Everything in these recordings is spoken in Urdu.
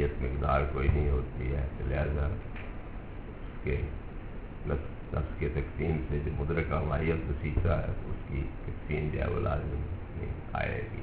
ماہیت مقدار کوئی نہیں ہوتی ہے، لہذا اس کے لفظ کے تقسیم سے جو مدرکہ ماہیت وسیطہ ہے اس کی تقسیم جو ہے وہ لازم نہیں آئے گی۔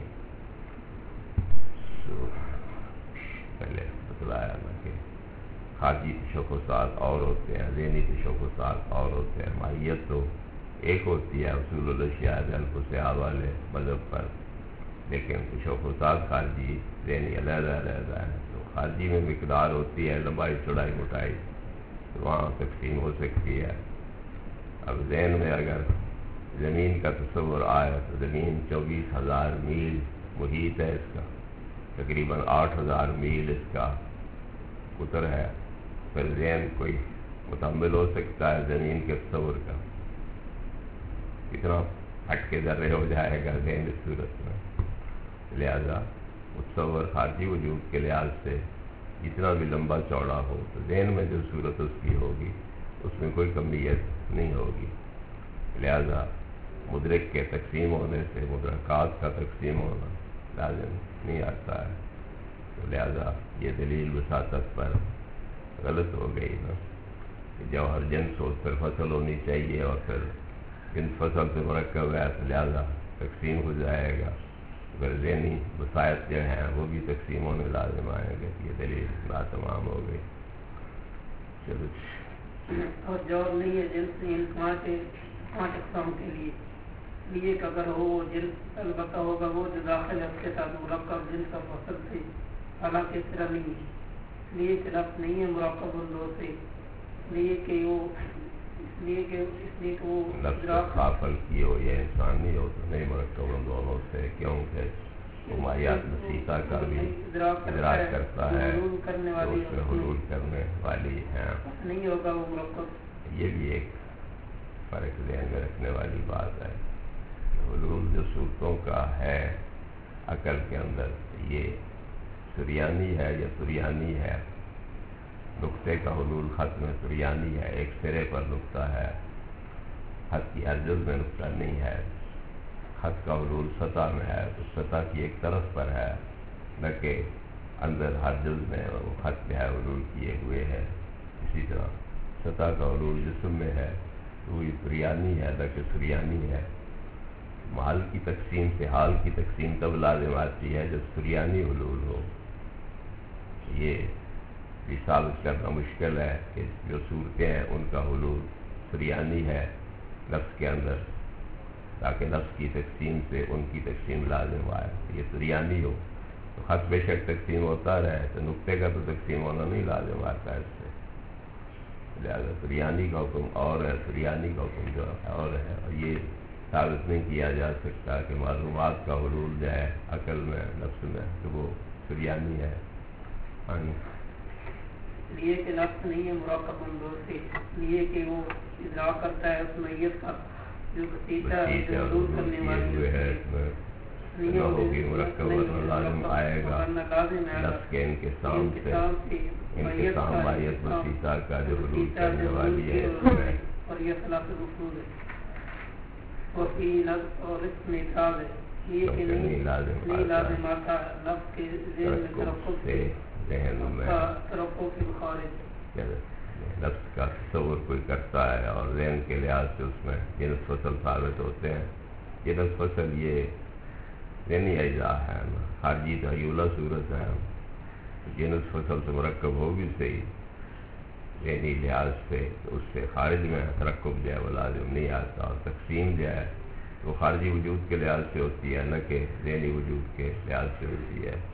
پہلے بتلایا نا کہ خارجی تشخصات اور ہوتے ہیں، ذہنی تشخصات اور ہوتے ہیں۔ ماہیت تو ایک ہوتی ہے اصول الاشیاء انفسہا والے مذہب پر، لیکن تشخصات خارجی ذہنی علیحدہ علیحدہ ہیں۔ تو خارجی میں مقدار ہوتی ہے، لمبائی چوڑائی موٹائی، تو وہاں تقسیم ہو سکتی ہے۔ اب ذہن میں اگر زمین کا تصور آئے تو زمین 24,000 میل محیط ہے، اس کا تقریباً 8,000 میل اس کا قطر ہے، پھر ذہن کوئی متحمل ہو سکتا ہے زمین کے تصور کا؟ کتنا ہٹ کے ذرے ہو جائے گا ذہن اس صورت میں۔ لہذا متصور خارجی وجود کے لحاظ سے جتنا بھی لمبا چوڑا ہو تو ذہن میں جو صورت اس کی ہوگی اس میں کوئی کمیت نہیں ہوگی۔ لہذا مدرک کے تقسیم ہونے سے مدرکات کا تقسیم ہونا لازم نہیں آتا ہے۔ تو لہذا یہ دلیل وساطت پر غلط ہو گئی نا کہ جوہر جنس ہو پھر فصل ہونی چاہیے، اور پھر جنس فصل سے مرکب ہے تو لہذا تقسیم ہو جائے گا، اگر ذہنی وسائط جو ہیں وہ بھی تقسیم ہونے لازم آئیں گے۔ یہ دلیل ناتمام ہو گئی۔ چلو اور جوہر نہیں ہے جنس نہیں، پانچ اقسام کے لیے کہ اگر ہو وہ جنس البتہ ہوگا وہ جو داخل ہے اس کے ساتھ مرکب جنس کا فصل سے، حالانکہ اس طرح نہیں ہے، اس لیے کہ لفظ نہیں ہے مرکب ان دو سے، اس لیے کہ وہ قافل کی ہو یا انسان نہیں ہو تو نہیں مرکب ان دونوں سے، کیونکہ وہ ماہیات وسیطہ کا بھی ادراک کرتا ہے، تو اس میں حلول کرنے والی ہیں، نہیں ہوگا وہ مرکب۔ یہ بھی ایک فرق ذہن میں رکھنے والی بات ہے۔ حلول جو صورتوں کا ہے عقل کے اندر، یہ سریانی ہے یا سریانی ہے؟ نقطے کا حلول خط میں سریانی ہے، ایک سرے پر نقطہ ہے، خط کی ہر جز میں نقطہ نہیں ہے۔ خط کا حلول سطح میں ہے تو سطح کی ایک طرف پر ہے، نہ کہ اندر ہر جز میں وہ خط جو ہے حلول کیے ہوئے ہے۔ اسی طرح سطح کا حلول جسم میں ہے تو یہ سریانی ہے، نہ کہ سریانی ہے۔ محل کی تقسیم سے حال کی تقسیم تب لازم آتی ہے جب سریانی حلول ہو۔ یہ ثابت کرنا مشکل ہے کہ جو صورتیں ہیں ان کا حلول سریانی ہے لفظ کے اندر، تاکہ لفظ کی تقسیم سے ان کی تقسیم لازم آئے۔ یہ سریانی ہو تو خط بے شک تقسیم ہوتا رہے تو نقطے کا تو تقسیم ہونا نہیں لازم آتا ہے اس سے۔ لہذا سریانی کا حکم اور ہے، سریانی کا حکم جو ہے اور ہے، اور یہ ثابت نہیں کیا جا سکتا کہ معلومات کا حلول جو ہے عقل میں لفظ میں تو وہ سریانی ہے۔ لیے کہ لفظ نہیں ہے مرکب ان دو سے، لیے کہ وہ ادراک کرتا ہے اس میت کا جو وسیطہ حلول کرنے والی ہے، نہیں ہوگی مرکب ورنہ لازم آئے گا لفظ کے انقسام سے، انقسام ماہیت وسیطہ کا جو حلول کرنے والی ہے اور یہ خلاف رسول ہے اور کی لفظ اور اس میں اعتراض ہے، یہ کہ نہیں لازم آتا لفظ کے ذہن میں ترقب سے ترقب کے خارج لفظ کا تصور کوئی کرتا ہے اور ذہن کے لحاظ سے اس میں جنس فصل ثابت ہوتے ہیں۔ جنس فصل یہ ذہنی اجزاء ہے، خارجی تحیلہ صورت ہے، جنس فصل سے مرکب ہو بھی صحیح ذہنی لحاظ سے تو اس سے خارج میں ترقب جو ہے وہ لازم نہیں آتا، اور تقسیم جو ہے وہ خارجی وجود کے لحاظ سے ہوتی ہے نہ کہ ذہنی وجود کے لحاظ سے ہوتی ہے۔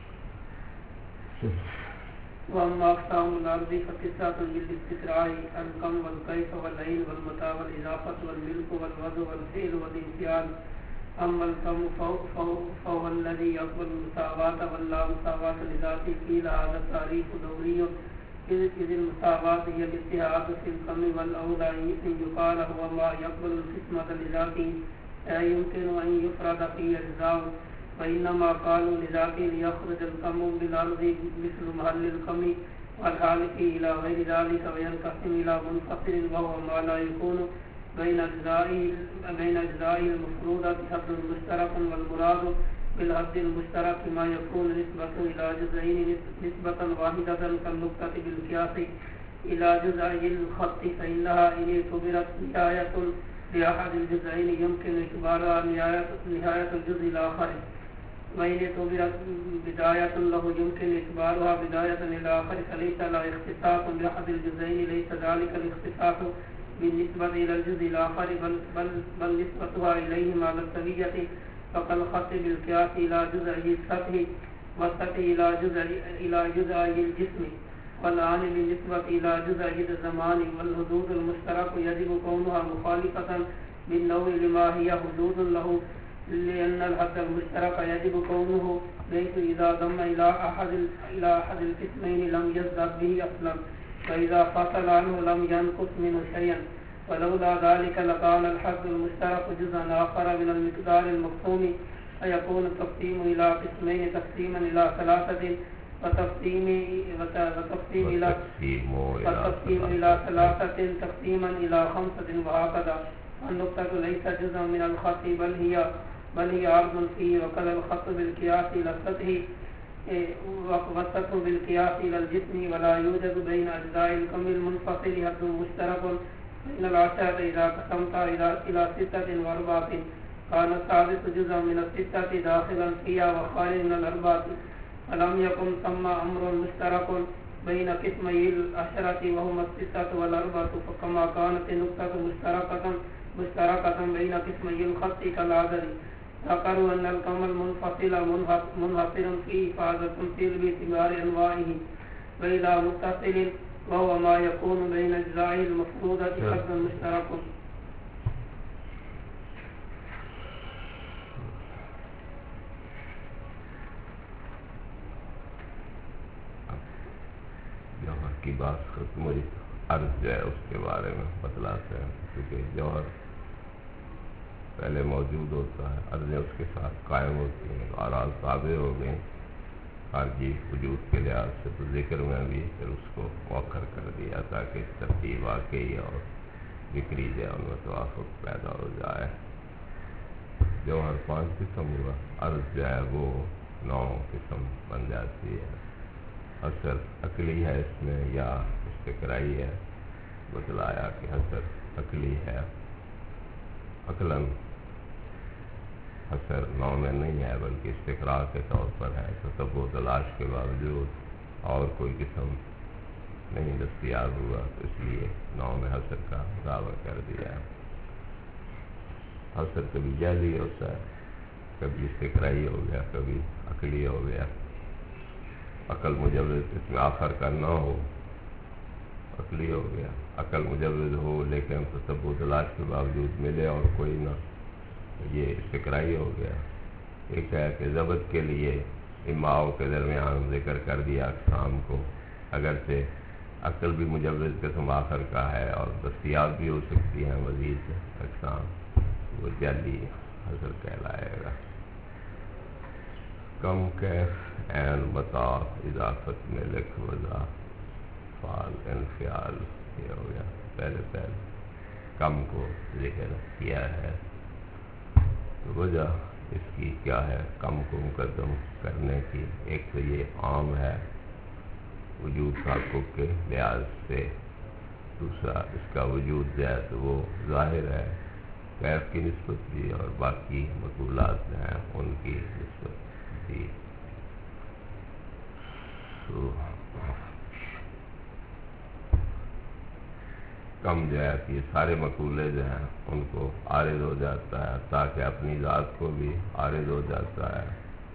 وَأَمَّا أَقْسَامُ الْأَرْضِ فَتِسْعَةٌ بِالِاسْتِقْرَاءِ الْكَمُّ وَالْكَيْفُ وَالْعَيْنُ وَالْمَتَاعُ وَالْإِضَافَةُ وَالْمِلْكُ وَالْوَضْعُ وَالْفِعْلُ وَالِانْفِعَالُ أَمَّا الْكَمُّ فَهُوَ الَّذِي يَقْبَلُ الْمُسَاوَاةَ وَاللَّا مُسَاوَاةَ لِذَاتِهِ قِيلَ هَذَا التَّعْرِيفُ دَوْرِيٌّ إذ الْمُسَاوَاةُ هي الاتحاد في الكم، والأولى أن يقال هو ما يقبل القسمة لذاته لا يمكن أن يفرد فيه أجزاء، وإنما قالوا لذاته ليخرج الكم بالأرض مثل محل الكم والحالك إلى غير ذلك وينقسم إلى منفصل، وهو ما لا يكون بين أجزائه المفروضة حد مشترك، والمراد بالحد المشترك ما يكون نسبة إلى جزئين نسبة واحدة كالنقطة بالقياس إلى جزئي الخط فإنها إن اعتبرت نهاية لأحد الجزئين يمكن اعتبارها نهاية الجزء الآخر، وإن اعتبرت بداية له يمكن اعتبارها بداية للآخر، فليس لا اختصاص بأحد الجزئين، ليس ذلك الاختصاص بالنسبة إلى الجزء الآخر بل نسبتها إليهما على السوية، فكالخط بالقياس إلى جزئي السطح والسطح إلى جزئي الجسم، والآن بالنسبة إلى جزئي الزمان. والحدود المشترك يجب كونها مخالفة بالنوع لما هي حدود له، لأن الحد المشترك يجب كونه ليس إذا ضم إلى أحد القسمين لم يزداد به أصلا، فإذا فصل عنه لم ينقص منه شيئا، ولولا ذلك لكان الحد المشترك جزءا آخر من المقدار المقسوم، فيكون التقسيم إلى قسمين تقسيما إلى ثلاثة وتقسيم إلى ثلاثة تقسيما إلى خمسة وهكذا. النقطة ليس جزءا من الخط بل هي عرض فيه، وكذا الخط بالقياس إلى السطح والسطح بالقياس إلى الجسم، ولا يوجد بين أجزاء الكم المنفصل حد مشترك. فإن العشرة إذا قسمتها إلى 6 و4 كان السادس جزءا من الستة داخلا فيها وخارج من الأربعة، فلم يكن ثم أمر مشترك بين قسمي العشرة وهما 6 و4، فكما كانت النقطة مشتركة بين قسمي الخط كالعدد. ذكروا أن الكم المنفصل منحصر فيه، فهذا التمثيل باعتبار أنواعه، وإلى متصل وهو ما يكون بين أجزائه المفروضة حد مشترك. جوہر کی بات ختم ہوئی، عرض جو ہے اس کے بارے میں بتلاتے ہیں، کیونکہ جوہر پہلے موجود ہوتا ہے، عرضیں اس کے ساتھ قائم ہوتی ہیں، آراز تابع ہو گئیں خارجی وجود کے لحاظ سے، تو ذکر میں بھی پھر اس کو مؤخر کر دیا تاکہ ترتیب واقعی اور ذکری جو ہے ان میں توافق پیدا ہو جائے۔ جوہر 5 قسم ہوا، عرض جو ہے وہ 9 قسم بن جاتی ہے۔ حسر عقلی ہے اس میں یا استقرائی ہے، بتلایا کہ حسر عقلی ہے، عقلاً حسر 9 میں نہیں ہے بلکہ استقرا کے طور پر ہے، تتبع و تلاش کے باوجود اور کوئی قسم نہیں دستیاب ہوا، تو اس لیے 9 میں حسر کا دعویٰ کر دیا ہے۔ حسر کبھی جعلی ہوتا ہے، کبھی استقرائی ہو گیا، کبھی عقلی ہو گیا۔ عقل مجوز اس میں آخر کا نہ ہو، عقلی ہو گیا، عقل مجوز ہو لیکن تتبع و تلاش کے باوجود ملے اور کوئی نہ، یہ استقرائی ہو گیا۔ ایک ہے کہ ضبط کے لیے اماؤں کے درمیان ذکر کر دیا اقسام کو، اگرچہ عقل بھی مجوز قسم آخر کا ہے اور دستیاب بھی ہو سکتی ہیں مزید اقسام، وہ جعلی حسر کہلائے گا۔ کم کیف عین بتا اضافت میں لکھ وضع فعال انفعال، یہ ہو گیا۔ پہلے کم کو ذکر کیا ہے، تو وجہ اس کی کیا ہے کم کو مقدم کرنے کی؟ ایک تو یہ عام ہے وجود تحقق کے لحاظ سے، دوسرا اس کا وجود جو ہے تو وہ ظاہر ہے کیف کی نسبت بھی اور باقی مقولات ہیں ان کی نسبت بھی۔ کم جو ہے کہ یہ سارے مقولے جو ہیں ان کو عارض ہو جاتا ہے، تاکہ اپنی ذات کو بھی عارض ہو جاتا ہے،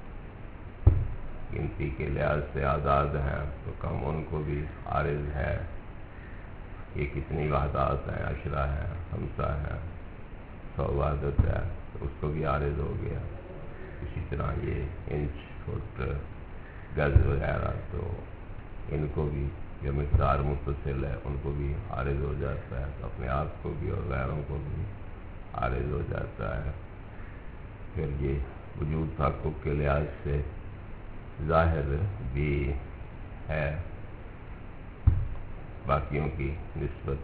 گنتی کے لحاظ سے آزاد ہیں تو کم ان کو بھی عارض ہے، یہ کتنی وحدات ہیں، عشرہ ہیں، خمسہ ہیں، 100 وحدت ہے، تو اس کو بھی عارض ہو گیا۔ اسی طرح یہ انچ، فٹ، گز وغیرہ، تو ان کو بھی جو مقدار متصل ہے ان کو بھی عارض ہو جاتا ہے، تو اپنے آپ کو بھی اور غیروں کو بھی عارض ہو جاتا ہے۔ پھر یہ وجود تحقق کے لحاظ سے ظاہر بھی ہے باقیوں کی نسبت،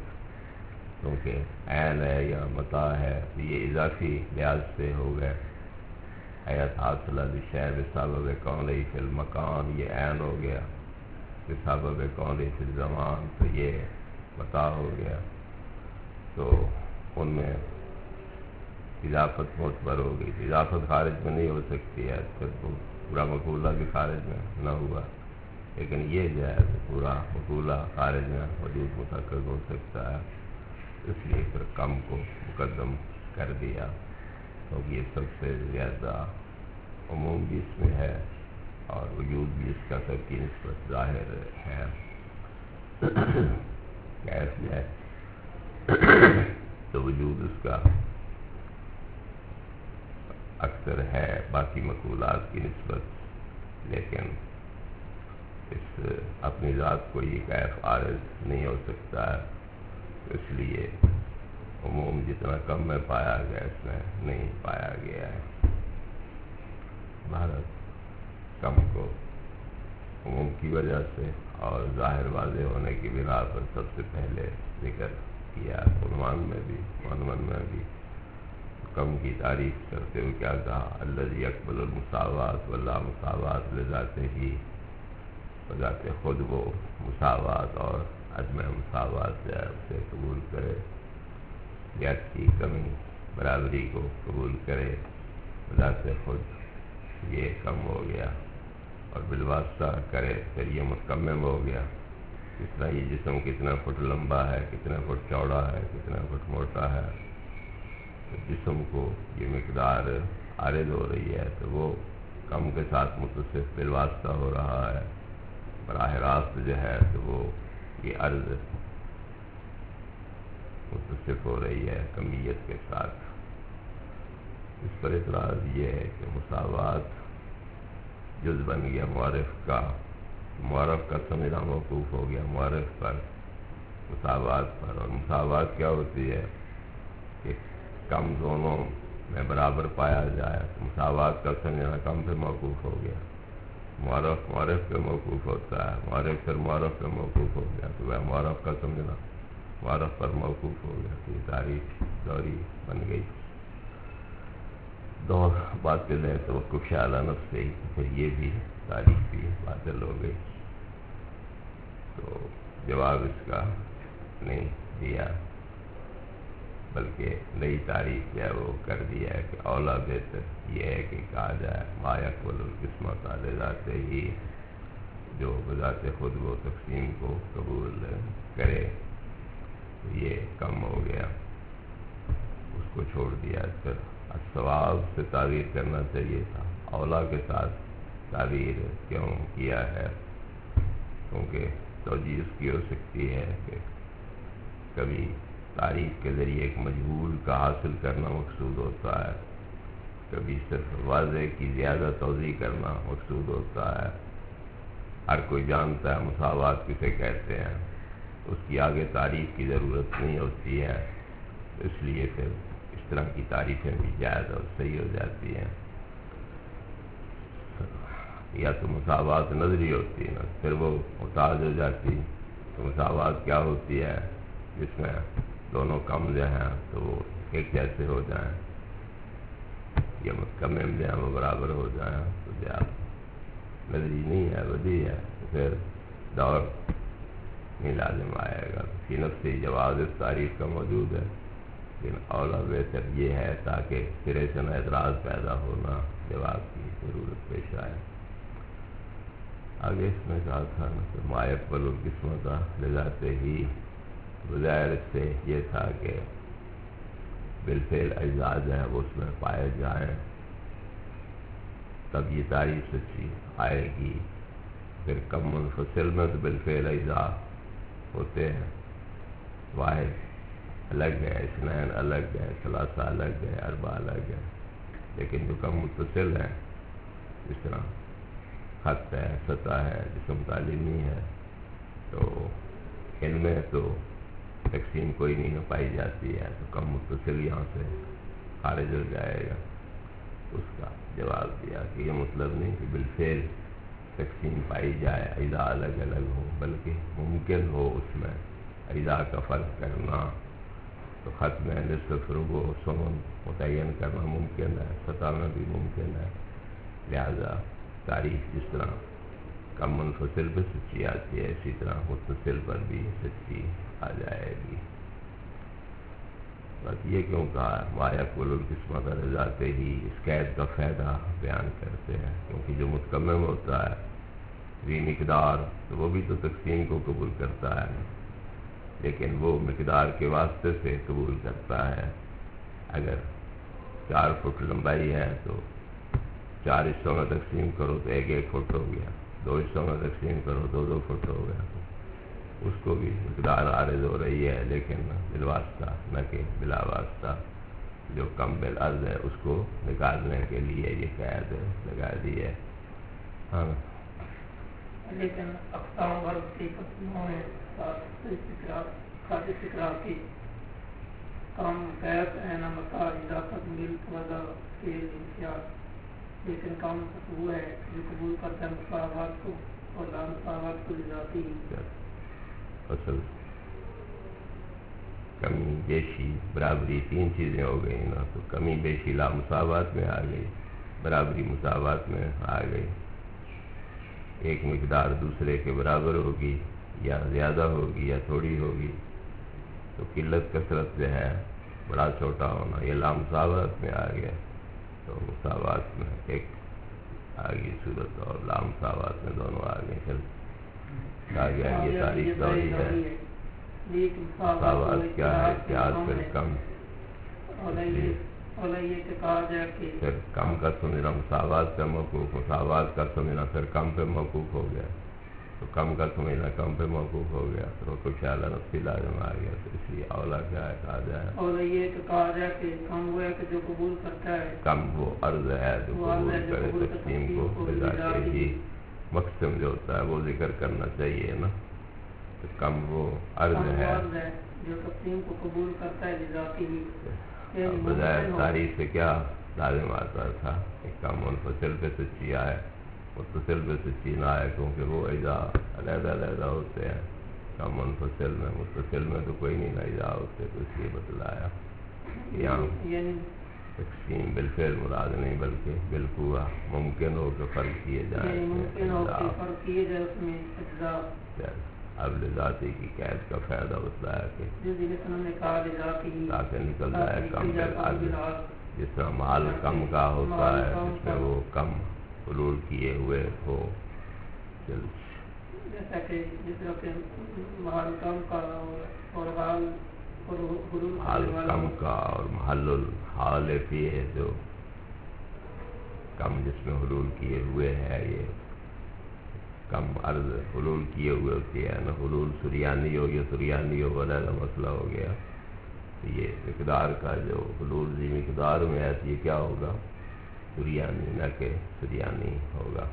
کیونکہ عین ہے یا متاع ہے، یہ اضافی لحاظ سے ہو گئے، ایت حاصلہ لشے بسبب کونہ فی المکان، یہ عین ہو گیا، بسبب کونہ فی الزمان تو یہ متاع ہو گیا، تو ان میں اضافت معتبر ہو گئی. اضافت خارج میں نہیں ہو سکتی ہے، پھر پورا مقولہ بھی خارج میں نہ ہوا، لیکن یہ جو ہے پورا مقولہ خارج میں وجود متحقق ہو سکتا ہے، اس لیے پھر کم کو مقدم کر دیا، کیونکہ یہ سب سے زیادہ عموم بھی اس میں ہے اور وجود بھی اس کا سب کی نسبت ظاہر ہے. کیف جو ہے تو وجود اس کا اکثر ہے باقی مقولات کی نسبت، لیکن اس اپنی ذات کو یہ کیف عارض نہیں ہو سکتا ہے، اس لیے عموم جتنا کم میں پایا گیا اس میں نہیں پایا گیا ہے. بھارت کم کو عموم کی وجہ سے اور ظاہر واضح ہونے کی بنا پر سب سے پہلے ذکر کیا. عنوان میں بھی کم کی تعریف کرتے ہوئے کیا کہا، الذی یقبل المساوات واللہ مساوات لذاتے ہی، بذات خود وہ مساوات اور عدم مساوات جو ہے اسے قبول کرے، یاد کی کمی برابری کو قبول کرے، بذات خود یہ کم ہو گیا، اور بالواسطہ کرے پھر یہ متکمم ہو گیا. اس طرح یہ جسم کتنا فٹ لمبا ہے، کتنا فٹ چوڑا ہے، کتنا فٹ موٹا ہے، تو جسم کو یہ مقدار عارض ہو رہی ہے تو وہ کم کے ساتھ متصف بالواسطہ ہو رہا ہے. براہ راست جو ہے تو وہ یہ عرض متصف ہو رہی ہے کمیت کے ساتھ. اس پر اعتراض یہ ہے کہ مساوات جز بن گیا معرف کا، معرف کا سمجھنا موقوف ہو گیا معرف پر، مساوات پر. اور مساوات کیا ہوتی ہے کہ کم دونوں میں برابر پایا جائے، تو مساوات کا سمجھنا کم پہ موقوف ہو گیا. معرف پہ موقوف ہوتا ہے، معرف پھر معرف پہ موقوف ہو گیا، تو وہ معرف کا سمجھنا معرف پر موقوف ہو گیا. تو یہ تاریخ دوری بن گئی. دور باطل ہے تو کچھ اعلیٰ نفس سے ہی، پھر یہ بھی تاریخ بھی باطل ہو گئی. تو جواب اس کا نہیں دیا، بلکہ نئی تاریخ جو ہے وہ کر دیا ہے کہ اولا بہتر یہ ہے کہ کہا جائے ما یقبل القسمۃ لذات ہی، جو بذات خود وہ تقسیم کو قبول کرے، تو یہ کم ہو گیا، اس کو چھوڑ دیا. پھر الثواب سے تعبیر کرنا چاہیے تھا. اولا کے ساتھ تعبیر کیوں کیا ہے؟ کیونکہ توجیہ اس کی ہو سکتی ہے کہ کبھی تعریف کے ذریعے ایک مجہول کا حاصل کرنا مقصود ہوتا ہے، کبھی صرف واضح کی زیادہ توضیح کرنا مقصود ہوتا ہے. ہر کوئی جانتا ہے مساوات کسے کہتے ہیں، اس کی آگے تعریف کی ضرورت نہیں ہوتی ہے، اس لیے پھر اس طرح کی تعریفیں بھی جائز اور صحیح ہو جاتی ہیں. یا تو مساوات نظری ہوتی ہے، پھر وہ محتاج ہو جاتی. تو مساوات کیا ہوتی ہے؟ جس میں دونوں کم جو ہیں تو وہ ایک جیسے ہو جائیں، یا متکمم جو ہیں وہ برابر ہو جائیں. تو جب نظری نہیں ہے، بدی ہے، تو پھر دور نہیں لازم آئے گا. فی نفسی جواز اس تعریف کا موجود ہے، لیکن اولا بہتر یہ ہے تاکہ سرے سے نہ اعتراض پیدا ہونا، جواب کی ضرورت پیش آئے. آگے اس میں کہا تھا ما یقبل القسمۃ لذات ہی، بظاہر اس سے یہ تھا کہ بالفعل اجزاء جو ہے وہ اس میں پائے جائیں، تب یہ تعریف سچی آئے گی. پھر کم منفصل میں تو بالفعل اجزاء ہوتے ہیں، واحد الگ ہے، اثنین الگ ہے، ثلاثہ الگ ہے، اربع الگ ہے. لیکن جو کم متصل ہیں، جس طرح خط ہے، سطح ہے، جسم تعلیمی ہے، تو ان میں تو تقسیم کوئی نہیں پائی جاتی ہے، تو کم متصل یہاں سے خارج ہو جائے گا. اس کا جواب دیا کہ یہ مطلب نہیں کہ بالفعل تقسیم پائی جائے، اجزاء الگ الگ ہو، بلکہ ممکن ہو اس میں اجزاء کا فرق کرنا، تو خط میں نصف ربع ثمن متعین کرنا ممکن ہے، سطح میں بھی ممکن ہے، لہذا تاریخ جس طرح کم منفصل پہ سچی آتی ہے اسی طرح متصل پر بھی سچی آ جائے گی۔ بس یہ کیوں کہا ما یقبل القسمۃ لذاتے ہی، اس قید کا فائدہ بیان کرتے ہیں، کیونکہ جو متکمم ہوتا ہے ذی مقدار تو وہ بھی تو تقسیم کو قبول کرتا ہے، لیکن وہ مقدار کے واسطے سے قبول کرتا ہے۔ اگر 4 فٹ لمبائی ہے تو 4 حصوں میں تقسیم کرو تو 1 فٹ ہو گیا، 2 حصوں میں تقسیم کرو تو 2 فٹ ہو گیا، اس کو بھی مقدار عارض ہو رہی ہے، لیکن بالواسطہ نہ کہ بلا واسطہ۔ جو کم بالعرض ہے اس کو نکالنے کے لیے یہ قید لگا دی ہے۔ ہاں لیکن اقسام ورگ کی قسموں میں خاص استقرار کی کم قید اینا مقدار اضافت ملک وضع فعل امتیاز، لیکن کم وہ ہے جو قبول کرتا ہے مساوات کو اور لا مساوات کو لذاتی ہی۔ اصل کمی بیشی برابری 3 چیزیں ہو گئی نا، تو کمی بیشی لا مساوات میں آ گئی، برابری مساوات میں آ گئی۔ ایک مقدار دوسرے کے برابر ہوگی یا زیادہ ہوگی یا تھوڑی ہوگی، تو قلت کثرت جو ہے بڑا چھوٹا ہونا یہ لا مساوات میں آ گیا، تو مساوات میں ایک آ گئی صورت اور لا مساوات میں دونوں آ گئے۔ پھر آ گیا یہ تاریخ دوری ہے، مساوات کیا ہے، اتحاد پھر کم، پھر کم کا سمجھنا مساوات کا موقوف، مساوات کا سمجھنا پھر کم پہ موقوف ہو گیا، تو کم کا سمجھنا کم پہ موقوف ہو گیا، پھر وہ کچھ اعلیٰ نفسی لازم آ گیا، تو اس لیے اولا کیا ہے کہا جائے، اولا یہ کہ کہا جائے کہ کم وہ ہے کہ جو قبول کرتا ہے، کم وہ عرض ہے جو قبول کرے تقسیم کو، بلا کے ہی مقسم جو ہوتا ہے وہ ذکر کرنا چاہیے نا، تو کم وہ عرض ہے جو تقسیم کو قبول کرتا ہے لذاتی ہی۔ بظاہر تاریخ سے کیا لازم آتا تھا کہ کم منفصل پہ سچی آئے، متصل پہ سچی نہ آئے، کیونکہ وہ اجزا علیحدہ علیحدہ ہوتے ہیں، کم منفصل میں، متصل میں تو کوئی نہیں اجزا ہوتے، تو اس لیے بتلایا یہاں تقسیم بالفعل مراد نہیں بلکہ بالقوہ ممکن ہو کہ فرق کیے جائیں، ممکن ہو کہ فرق کیے جائے اس میں اجزا۔ اب لذاتی کی قید کا فائدہ ہوتا ہے کہ تاکہ نکل جائے کم بالعرض، جس طرح محل کم کا ہوتا ہے جس میں وہ کم حلول کیے ہوئے ہو، جیسا کہ جس طرح کہ محل کم کا اور محل کم کا اور محل الحال فیہ جو کم جس میں حلول کیے ہوئے ہے، یہ کم عرض حلول کیے ہوئے ہوتی ہے نا، حلول سریانی ہو یا سریانی ہو علیحدہ مسئلہ ہو گیا، تو یہ مقدار کا جو حلول ذی مقدار میں ہے یہ کیا ہوگا، سریانی نہ کہ سریانی ہوگا۔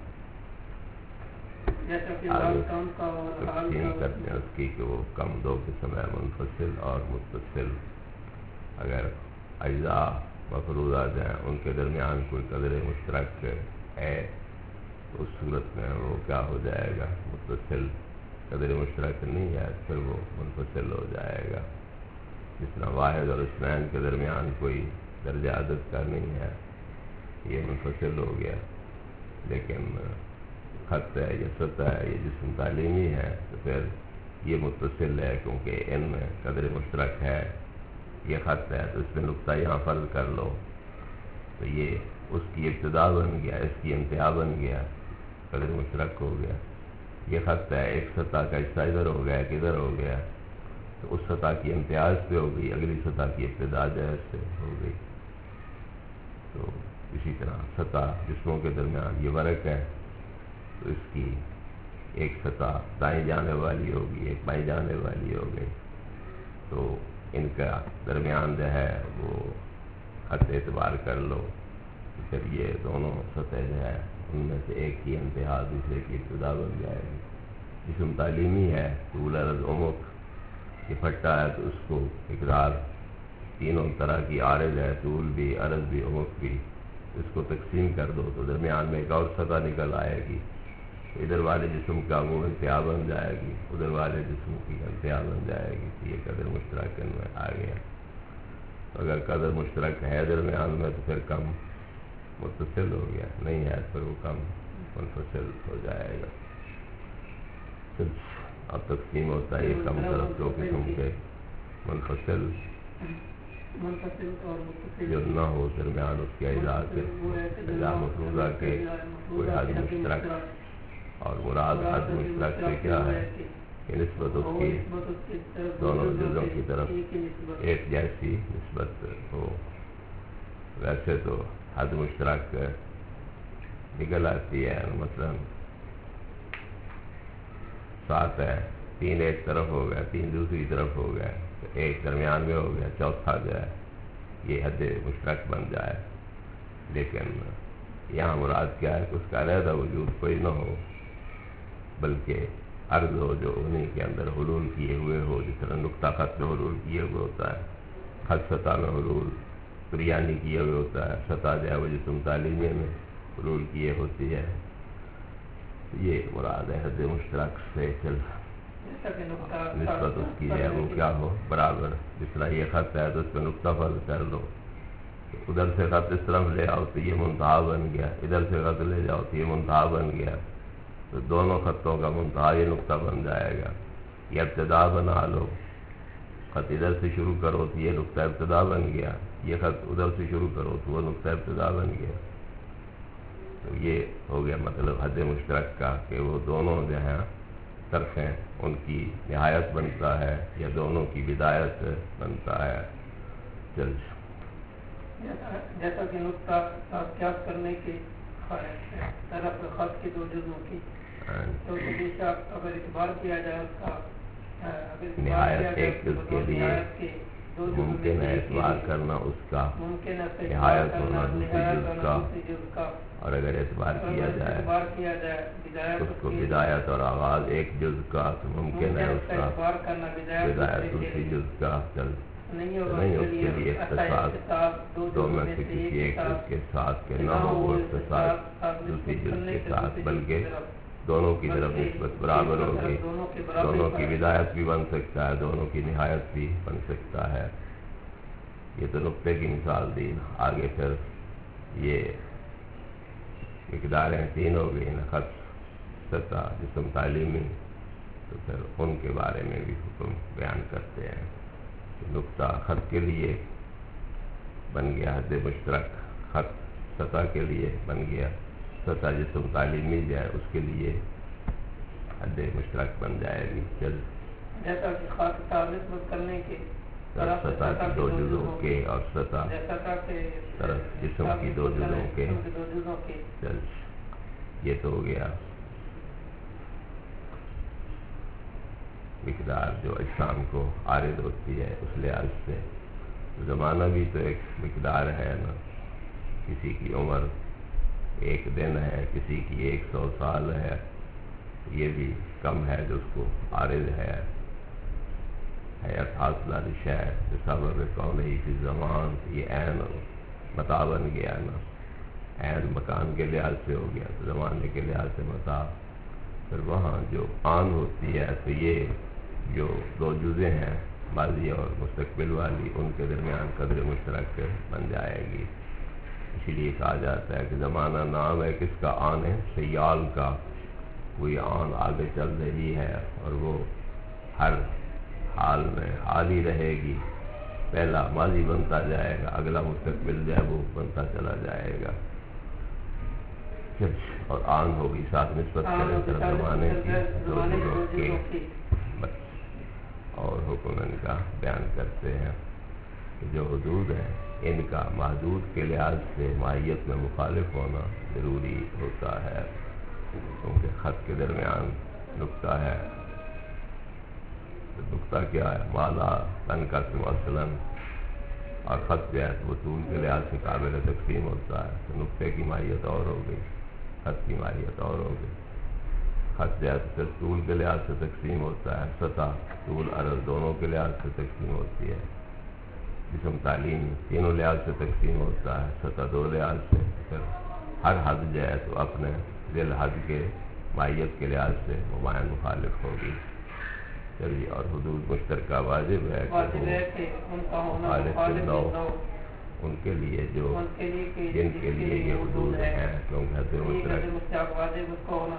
تقسیم کرتے ہیں اس کی کہ وہ کم 2 قسم ہے، منفصل اور متصل۔ اگر اجزاء مفروضہ جائیں ان کے درمیان کوئی قدر مشترک ہے، اس صورت میں وہ کیا ہو جائے گا، متصل۔ قدر مشترک نہیں ہے پھر وہ منفصل ہو جائے گا، جس طرح واحد اور اثنین کے درمیان کوئی درجہ عدد کا نہیں ہے، یہ منفصل ہو گیا، لیکن خط ہے یا سطح ہے یہ جسم تعلیمی ہے تو پھر یہ متصل ہے، کیونکہ ان میں قدر مشترک ہے، یہ خط ہے تو اس میں نقطہ یہاں فرض کر لو، تو یہ اس کی ابتدا بن گیا، اس کی انتہا بن گیا، قدر مشترک ہو گیا۔ یہ خط ہے، ایک سطح کا حصہ ادھر ہو گیا کہ ادھر ہو گیا، تو اس سطح کی انتہا اس پہ ہو گئی، اگلی سطح کی ابتدا جائز سے ہو گئی۔ تو اسی طرح سطح جسموں کے درمیان یہ فرق ہے، تو اس کی ایک سطح دائیں جانے والی ہوگی، ایک بائیں جانے والی ہوگی، تو ان کا درمیان جو ہے وہ خط اعتبار کر لو، تو پھر یہ دونوں سطح جو ہے ان میں سے ایک کی انتہا دوسرے کی ابتدا بن جائے گی۔ جسم تعلیمی ہے، طول عرض عمق یہ پھٹا ہے تو اس کو اقرار تینوں طرح کی عارض ہے، طول بھی، عرض بھی، عمق بھی، اس کو تقسیم کر دو تو درمیان میں ایک اور سطح نکل آئے گی، ادھر والے جسم کا وہ انتہا بن جائے گی، ادھر والے جسم کی انتہا بن جائے گی، تو یہ قدر مشترک میں آ گیا۔ اگر قدر مشترک ہے درمیان میں تو پھر کم متصل ہو گیا، نہیں ہے پھر وہ کم منفصل ہو جائے گا. اب تقسیم ہوتا ہے یہ کم طرف دو قسم کے، منفصل جو نہ ہو درمیان اس کے اجزاء کے، اجزاء مفروضہ کے کوئی حد مشترک. اور مراد حد مشترک سے کیا ہے کہ نسبت اس کی دونوں جزوں کی طرف ایک جیسی نسبت ہو. ویسے تو حد مشترک نکل آتی ہے، مثلا 7 ہے، 3 ایک طرف ہو گیا، 3 دوسری طرف ہو گیا، ایک درمیان میں ہو گیا، چوتھا جو ہے یہ حد مشترک بن جائے. لیکن یہاں مراد کیا ہے کہ اس کا علیحدہ وجود کوئی نہ ہو، بلکہ عرض ہو جو انہیں کے اندر حلول کیے ہوئے ہو، جس طرح نقطہ خط میں حلول کیے ہوئے ہوتا ہے، خط سطح میں حلول بریانی کیے ہوئے ہوتا ہے، سطح جو ہے وہ جسم تعلیمی میں حلول کیے ہوتی ہے. یہ مراد ہے حد مشترک سے چل نسبت اس کی ہے وہ کیا ہو برابر. جس طرح یہ خط ہے تو اس پہ نقطہ فرض کر لو، ادھر سے خط اس طرف لے آؤ تو یہ منتہا بن گیا، ادھر سے خط لے جاؤ تو یہ منتہا بن گیا، تو دونوں خطوں کا منتہا یہ نقطہ بن جائے گا. یہ ابتدا بنا لو، خط ادھر سے شروع کرو تو یہ نقطہ ابتدا بن گیا، یہ خط ادھر سے شروع کرو تو وہ نقطہ ابتدا بن گیا. تو یہ ہو گیا مطلب حد مشترک کا کہ وہ دونوں جو ہیں طرفیں ان کی نہایت بنتا ہے یا دونوں کی بدایت بنتا ہے. چل جیسا کہ نقطہ قیاس کرنے کی طرف خط کے 2 جزوں کی تو اگر اعتبار کیا جائے اس کا نہایت ایک جز کے لیے ممکن ہے اعتبار کرنا اس کا نہایت ہونا دوسری جز کا، اور اگر اعتبار کیا جائے اس کو بدایت اور آغاز ایک جز کا تو ممکن ہے اس کا بدایت دوسری جز کا. چل نہیں اس کے لیے اختصاص دو میں سے کسی ایک جز کے ساتھ کے نہ ہو، وہ اختصاص دوسری جز کے ساتھ، بلکہ دونوں کی طرف نسبت برابر ہوگی. دونوں کی بدایت بھی بن سکتا ہے، دونوں کی نہایت بھی بن سکتا ہے. یہ تو نقطے کی مثال دی. آگے پھر یہ مقداریں 3 ہو گئی نا، خط سطح جسم تعلیمی، تو پھر ان کے بارے میں بھی حکم بیان کرتے ہیں. نقطہ خط کے لیے بن گیا حد مشترک، خط سطح کے لیے بن گیا، سطح جسم تعلیمی جو ہے اس کے لیے حد مشترک بن جائے گی. چل جیسا کہ خط ثابت کرنے کے سطح کی 2 جزوں کے اور سطح طرف جسم کی 2 جزوں کے. چل یہ تو ہو گیا مقدار جو اجسام کو عارض ہوتی ہے. اس لحاظ سے زمانہ بھی تو ایک مقدار ہے نا، کسی کی عمر 1 دن ہے، کسی کی 100 سال ہے، یہ بھی کم ہے جو اس کو عارض ہے. حیات حاصلہ رشہ سبب کونہی فی زمان، یہ عین متاع بن گیا نا، عین مکان کے لحاظ سے ہو گیا تو زمانے کے لحاظ سے متاع. پھر وہاں جو آن ہوتی ہے تو یہ جو 2 جزیں ہیں ماضی اور مستقبل والی، ان کے درمیان قدر مشترک بن جائے گی. اسی لیے کہا جاتا ہے کہ زمانہ نام ہے کس کا؟ آن ہے سیال کا. وہی آن آگے چل رہی ہے اور وہ ہر حال میں حال ہی رہے گی. پہلا ماضی بنتا جائے گا، اگلا مستقبل جو ہے وہ بنتا چلا جائے گا. اور آن ہوگی ساتھ نسبت کریں طرف زمانے کی 2 جزوں کے. اور حکم ان کا بیان کرتے ہیں کہ جو حدود ہیں ان کا محدود کے لحاظ سے ماہیت میں مخالف ہونا ضروری ہوتا ہے، کیونکہ خط کے درمیان نقطہ ہے. نقطہ کیا ہے؟ مالا تن کا مثلا، اور خط جو ہے وہ طول کے لحاظ سے قابل تقسیم ہوتا ہے. تو نقطے کی ماہیت اور ہو گئی، خط کی ماہیت اور ہو گئی. خط جو ہے طول کے لحاظ سے تقسیم ہوتا ہے، سطح طول عرض دونوں کے لحاظ سے تقسیم ہوتی ہے. جسم تعلیم تینوں لحاظ سے تقسیم ہوتا ہے، سطح 2 لحاظ سے. پھر ہر حد جو ہے تو اپنے ذیل حد کے ماہیت کے لحاظ سے مباین مخالف ہوگی. چلیے، اور حدود مشترکہ واجب ہے کہ ان کا ہونا خالق نو ان کے لیے جو جن کے لیے یہ حدود ہیں، کیونکہ حد مشترک واجب اس کا ہونا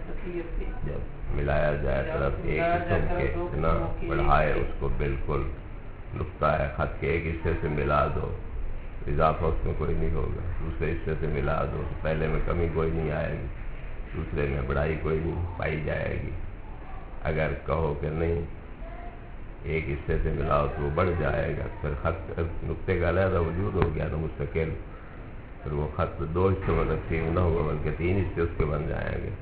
جب ملایا جائے طرف ایک قسم کے اتنا بڑھائے اس کو بالکل نقطہ ہے خط کے ایک حصے سے ملا دو، اضافہ اس میں کوئی نہیں ہوگا، دوسرے حصے سے ملا دو تو پہلے میں کمی کوئی نہیں آئے گی، دوسرے میں بڑائی کوئی نہیں پائی جائے گی۔ اگر کہو کہ نہیں ایک حصے سے ملاؤ تو وہ بڑھ جائے گا، پھر خط نقطے کا علیحدہ وجود ہو گیا تو مستقل، پھر وہ خط دو حصوں میں تقسیم نہ ہوگا بلکہ تین حصے اس کے بن جائیں گے۔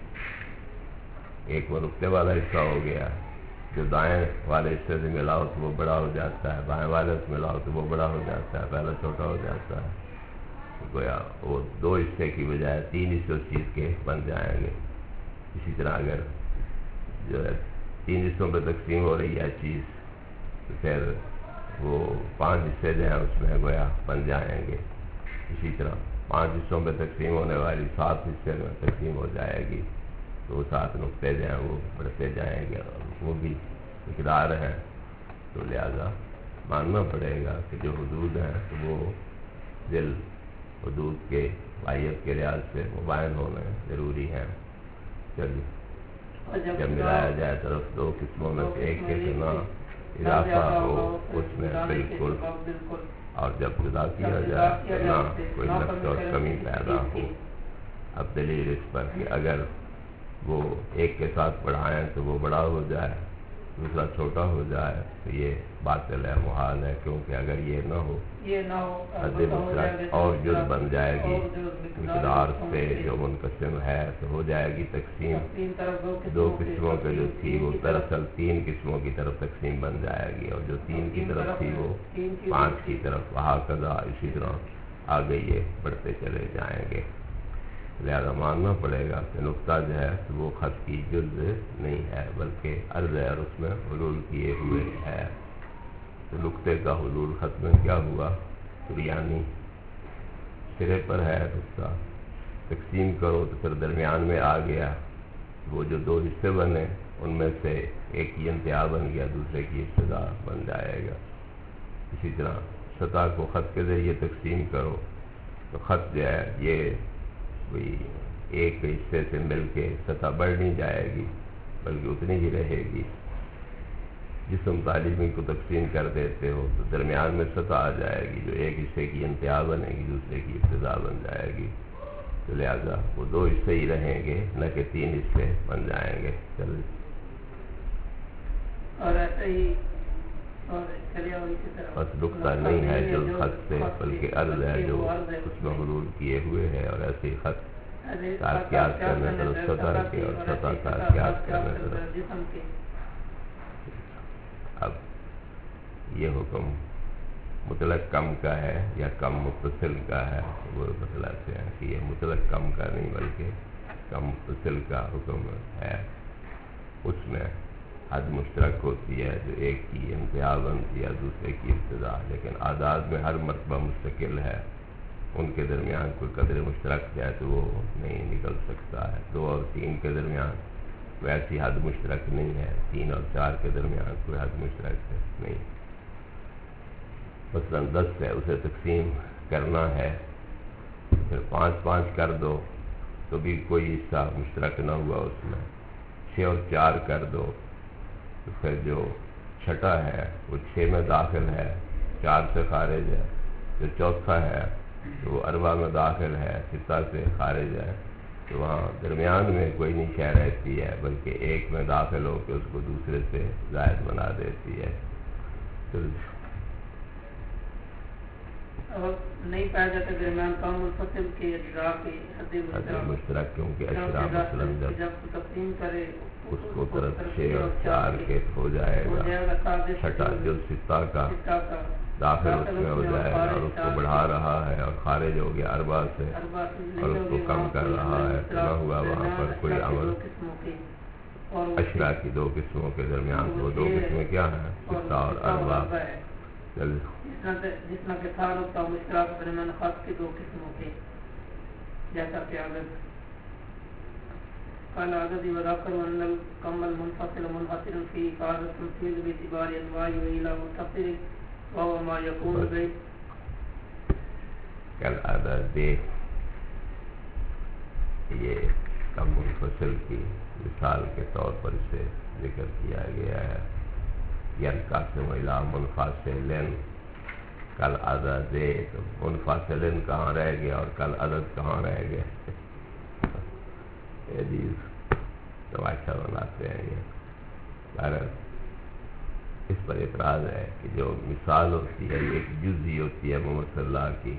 ایک وہ نقطے والا حصہ ہو گیا، جو دائیں والے حصے سے ملاؤ تو وہ بڑا ہو جاتا ہے، بائیں والے سے ملاؤ تو وہ بڑا ہو جاتا ہے، پہلا چھوٹا ہو جاتا ہے، گویا وہ دو حصے کی بجائے تین حصے اس چیز کے بن جائیں گے۔ اسی طرح اگر جو ہے تین حصوں پہ تقسیم ہو رہی ہے چیز تو پھر وہ پانچ حصے جو ہیں اس میں گویا بن جائیں گے۔ اسی طرح پانچ حصوں پہ تقسیم ہونے والی 7 حصے میں تقسیم ہو جائے گی تو وہ 7 نقطے جو ہیں وہ بڑھتے جائیں گے، اور وہ بھی مقدار ہیں، تو لہذا ماننا پڑے گا کہ جو حدود ہیں تو وہ ذیل حدود کے ماہیت کے لحاظ سے مبین ہونے ضروری ہیں۔ چلیے، جب ملایا جائے طرف دو قسموں میں سے ایک کے اتنا اضافہ ہو اس میں بالکل، اور جب جدا کیا جائے نہ کوئی نقص اور کمی پیدا ہو۔ اب دلیل اس پر کہ اگر وہ ایک کے ساتھ بڑھائیں تو وہ بڑا ہو جائے، دوسرا چھوٹا ہو جائے تو یہ باطل ہے، محال ہے، کیونکہ اگر یہ نہ ہو حد مشترک اور جز بن جائے گی مقدار سے جو منقسم ہے تو ہو جائے گی تقسیم دو قسموں کے جو تھی وہ دراصل 3 قسموں کی طرف تقسیم بن جائے گی، اور جو 3 کی طرف تھی وہ 5 کی طرف، وہاں قضا اسی طرح آگے یہ بڑھتے چلے جائیں گے۔ لہذا ماننا پڑے گا کہ نقطہ جو ہے وہ خط کی جز نہیں ہے بلکہ عرض ہے اور اس میں حلول کیے ہوئے ہے۔ تو نقطے کا حلول خط میں کیا ہوا؟ یعنی سرے پر ہے نقطہ، تقسیم کرو تو پھر درمیان میں آ گیا، وہ جو 2 حصے بنے ان میں سے ایک کی انتہا بن گیا، دوسرے کی ابتدا بن جائے گا۔ اسی طرح سطح کو خط کے ذریعے تقسیم کرو تو خط جو ہے یہ کوئی ایک حصے سے مل کے سطح بڑھ نہیں جائے گی بلکہ اتنی ہی رہے گی۔ جسم تعلیمی کو تقسیم کر دیتے ہو تو درمیان میں سطح آ جائے گی جو ایک حصے کی انتہا بنے گی، دوسرے کی ابتدا بن جائے گی، تو لہذا وہ 2 حصے ہی رہیں گے نہ کہ 3 حصے بن جائیں گے۔ اور ایسے ہی بس نقطہ نہیں ہے جو خط سے بلکہ عرض ہے جو اس میں حلول کیے ہوئے ہے، اور ایسے ہی خط کا قیاس کرنے طرف سطح کے اور سطح کا قیاس کرنے طرف۔ اب یہ حکم مطلق کم کا ہے یا کم متصل کا ہے؟ وہ بتلاتے ہیں کہ یہ مطلق کم کا نہیں بلکہ کم متصل کا حکم ہے۔ اس میں حد مشترک ہوتی ہے جو ایک کی انتہا بنتی ہے دوسرے کی ابتدا، لیکن اعداد میں ہر مرتبہ مستقل ہے، ان کے درمیان کوئی قدر مشترک جائے تو وہ نہیں نکل سکتا ہے۔ 2 اور 3 کے درمیان ویسی حد مشترک نہیں ہے، 3 اور 4 کے درمیان کوئی حد مشترک نہیں۔ مثلاً 10 ہے، اسے تقسیم کرنا ہے، پھر 5 کر دو تو بھی کوئی حصہ مشترک نہ ہوا اس میں، 6 اور 4 کر دو تو پھر جو چھٹا ہے وہ 6 میں داخل ہے، 4 سے خارج ہے، جو چوتھا ہے تو وہ اربع میں داخل ہے، 6 سے خارج ہے، تو وہاں درمیان میں کوئی نہیں شے رہتی ہے بلکہ ایک میں داخل ہو کے اس کو دوسرے سے زائد بنا دیتی ہے۔ تو نہیں پایا جاتا درمیان کم منفصل کے اجزاء کی حد مشترک، کیونکہ اشرا مثلاً جب تقسیم کرے اس کو طرف 6 اور 4 کے ہو جائے گا، چھٹا جو 6 کا داخل اس میں ہو جائے گا اور اس کو بڑھا رہا ہے، اور خارج ہو گیا اربع سے اور اس کو کم کر رہا ہے، تو نہ ہوا وہاں پر کوئی عمل۔ اشرا کی 2 قسموں کے درمیان وہ 2 قسمیں کیا ہیں؟ 6 اور اربع۔ جس میں کہ تھا نقطہ مشترک درمیان خط کی 2 قسموں کے، جیسا کہ اگر قال عدد وذكر أن الكم المنفصل منحصر في قاعدة التمثيل باعتبار أنواع وإلى متصل وهو ما يكون بين كالعدد یہ کم منفصل کی مثال کے طور پر اسے ذکر کیا گیا ہے. ينقسم إلى منفصل كالعدد. تو منفصل کہاں رہ گیا اور کالعدد کہاں رہ گیا؟ تماشا بناتے ہیں یہ. اس پر اعتراض ہے کہ جو مثال ہوتی ہے یہ ایک جزئی ہوتی ہے ممثلہ کی.